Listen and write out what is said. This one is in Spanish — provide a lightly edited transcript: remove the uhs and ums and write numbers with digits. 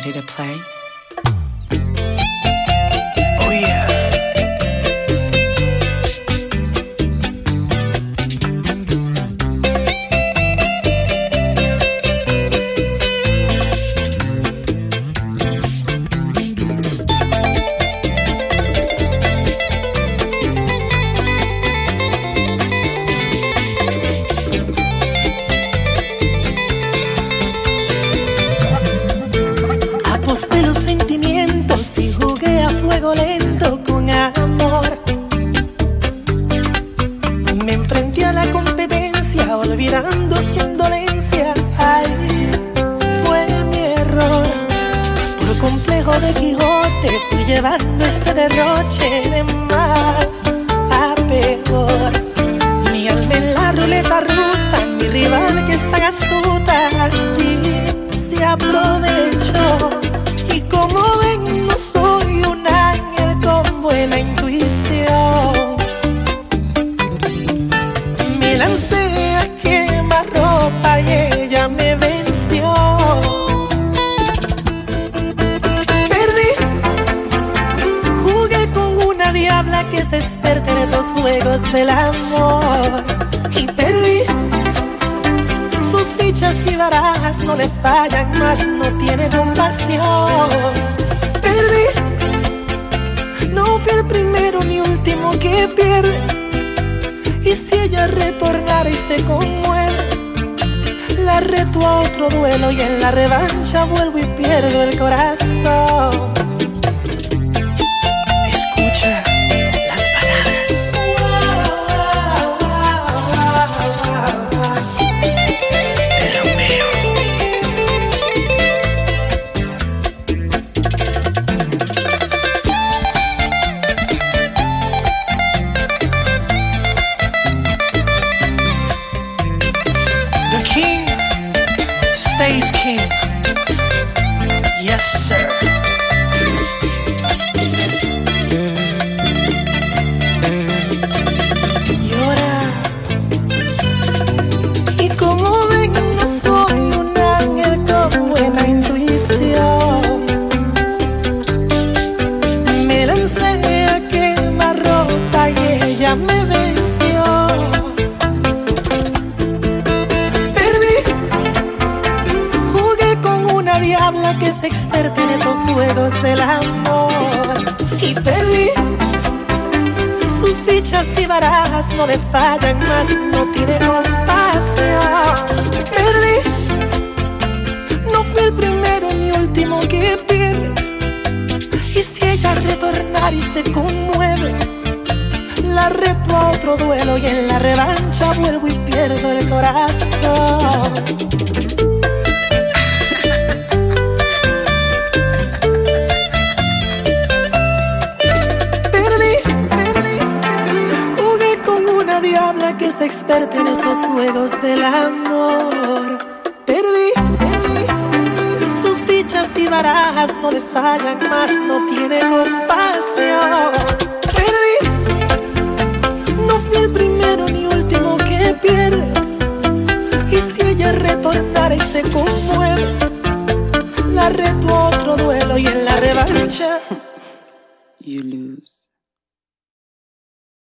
Ready to play? Oh yeah. Aposté los sentimientos y jugué a fuego lento con amor. Me enfrenté a la competencia olvidando su indolencia. Ay, fue mi error. Por complejo de Quijote fui llevando este derroche de mal a peor. Mi alma en la ruleta rusa, mi rival que es tan astuta, así se aprovechó. Y como ven, no soy un ángel con buena intuición. Me lancé a quemar ropa y ella me venció. Perdí, jugué con una diabla que es experta en esos juegos del amor. Y perdí, sus fichas y barajas no le fallan, más no tiene compasión. Perdí, no fui el primero ni último que pierde. Y si ella retornara y se conmueve, la reto a otro duelo y en la revancha vuelvo y pierdo el corazón. Escucha las palabras de Romeo. The king stays king. Yes, sir. Llora. Y como ven, no soy un ángel con buena intuición. Me lancé a quemar ropa y ella me venció. Perdí, jugué con una diabla que es experta en esos juegos del amor. Y perdí, sus fichas y barajas no le fallan, más no tiene compasión. Perdí, no fui el primero ni último que pierde. Y si ella retornar y se conmueve, la reto a otro duelo y en la revancha vuelvo y pierdo el corazón. Jugué con una diabla que es experta en esos juegos del amor. Perdí, sus fichas y barajas no le fallan, más no tiene compasión.